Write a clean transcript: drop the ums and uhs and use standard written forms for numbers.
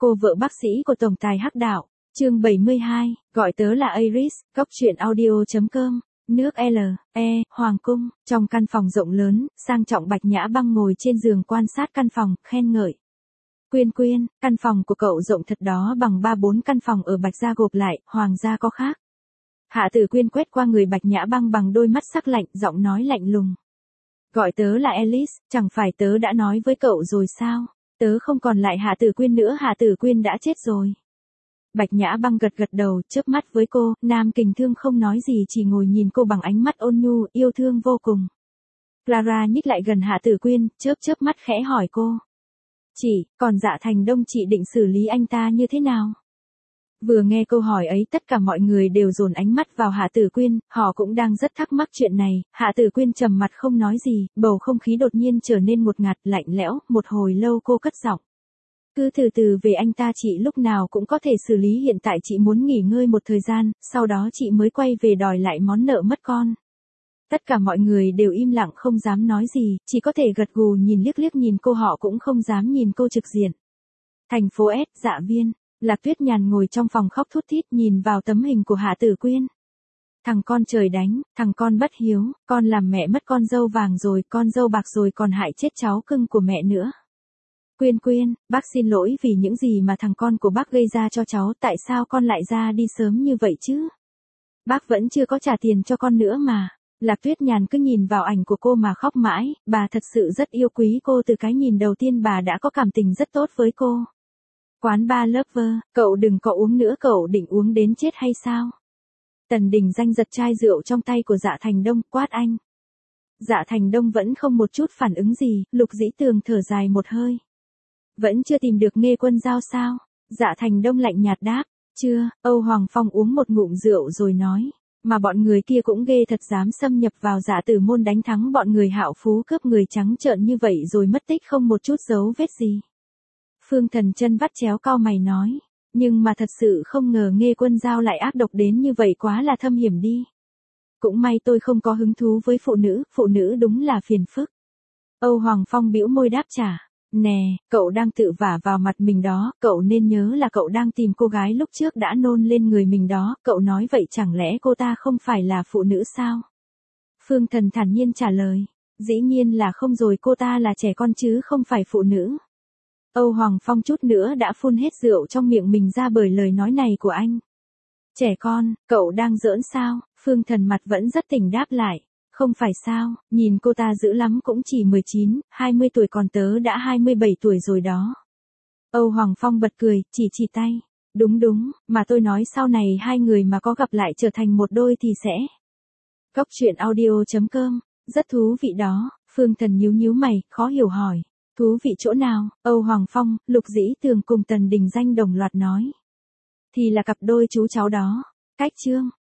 Cô vợ bác sĩ của tổng tài Hắc Đạo. Chương 72, gọi tớ là Iris, góc truyện audio.com. Nước L, E, Hoàng cung, trong căn phòng rộng lớn, sang trọng Bạch Nhã Băng ngồi trên giường quan sát căn phòng, khen ngợi. Quyên Quyên, căn phòng của cậu rộng thật đó, bằng 3-4 căn phòng ở Bạch gia gộp lại, Hoàng gia có khác. Hạ Tử Quyên quét qua người Bạch Nhã Băng bằng đôi mắt sắc lạnh, giọng nói lạnh lùng. Gọi tớ là Alice, chẳng phải tớ đã nói với cậu rồi sao? Tớ không còn lại Hạ Tử Quyên nữa, Hạ Tử Quyên đã chết rồi. Bạch Nhã Băng gật gật đầu, chớp mắt với cô, Nam Kình Thương không nói gì, chỉ ngồi nhìn cô bằng ánh mắt ôn nhu, yêu thương vô cùng. Clara nhích lại gần Hạ Tử Quyên, chớp mắt khẽ hỏi cô. Chị, còn Dạ Thành Đông chị định xử lý anh ta như thế nào? Vừa nghe câu hỏi ấy, tất cả mọi người đều dồn ánh mắt vào Hạ Tử Quyên, họ cũng đang rất thắc mắc chuyện này. Hạ Tử Quyên trầm mặt không nói gì, bầu không khí đột nhiên trở nên ngột ngạt, lạnh lẽo, một hồi lâu cô cất giọng. Cứ từ từ về anh ta, chị lúc nào cũng có thể xử lý, hiện tại chị muốn nghỉ ngơi một thời gian, sau đó chị mới quay về đòi lại món nợ mất con. Tất cả mọi người đều im lặng không dám nói gì, chỉ có thể gật gù nhìn liếc nhìn cô, họ cũng không dám nhìn cô trực diện. Thành phố S, Dạ Viên. Lạc Tuyết Nhàn ngồi trong phòng khóc thút thít nhìn vào tấm hình của Hạ Tử Quyên. Thằng con trời đánh, thằng con bất hiếu, con làm mẹ mất con dâu vàng rồi, con dâu bạc rồi, còn hại chết cháu cưng của mẹ nữa. Quyên Quyên, bác xin lỗi vì những gì mà thằng con của bác gây ra cho cháu, tại sao con lại ra đi sớm như vậy chứ? Bác vẫn chưa có trả tiền cho con nữa mà. Lạc Tuyết Nhàn cứ nhìn vào ảnh của cô mà khóc mãi, bà thật sự rất yêu quý cô, từ cái nhìn đầu tiên bà đã có cảm tình rất tốt với cô. Quán bar Lover, cậu đừng có uống nữa, cậu định uống đến chết hay sao? Tần Đình Danh giật chai rượu trong tay của Dạ Thành Đông, quát anh. Dạ Thành Đông vẫn không một chút phản ứng gì, Lục Dĩ Tường thở dài một hơi. Vẫn chưa tìm được Nghê Quân Giao sao? Dạ Thành Đông lạnh nhạt đáp, chưa. Âu Hoàng Phong uống một ngụm rượu rồi nói, mà bọn người kia cũng ghê thật, dám xâm nhập vào Dạ Tử môn, đánh thắng bọn người Hạo Phú, cướp người trắng trợn như vậy rồi mất tích không một chút dấu vết gì. Phương Thần chân vắt chéo cau mày nói, nhưng mà thật sự không ngờ Nghê Quân Giao lại ác độc đến như vậy, quá là thâm hiểm đi. Cũng may tôi không có hứng thú với phụ nữ đúng là phiền phức. Âu Hoàng Phong bĩu môi đáp trả, nè, cậu đang tự vả vào mặt mình đó, cậu nên nhớ là cậu đang tìm cô gái lúc trước đã nôn lên người mình đó, cậu nói vậy chẳng lẽ cô ta không phải là phụ nữ sao? Phương Thần thản nhiên trả lời, dĩ nhiên là không rồi, cô ta là trẻ con chứ không phải phụ nữ. Âu Hoàng Phong chút nữa đã phun hết rượu trong miệng mình ra bởi lời nói này của anh. Trẻ con, cậu đang giỡn sao? Phương Thần mặt vẫn rất tỉnh đáp lại. Không phải sao, nhìn cô ta dữ lắm cũng chỉ 19, 20 tuổi, còn tớ đã 27 tuổi rồi đó. Âu Hoàng Phong bật cười, chỉ tay. Đúng, mà tôi nói sau này hai người mà có gặp lại trở thành một đôi thì sẽ. Góc truyện audio.com, rất thú vị đó. Phương Thần nhíu mày, khó hiểu hỏi. Thú vị chỗ nào? Âu Hoàng Phong, Lục Dĩ Tường cùng Tần Đình Danh đồng loạt nói. Thì là cặp đôi chú cháu đó. Cách chương.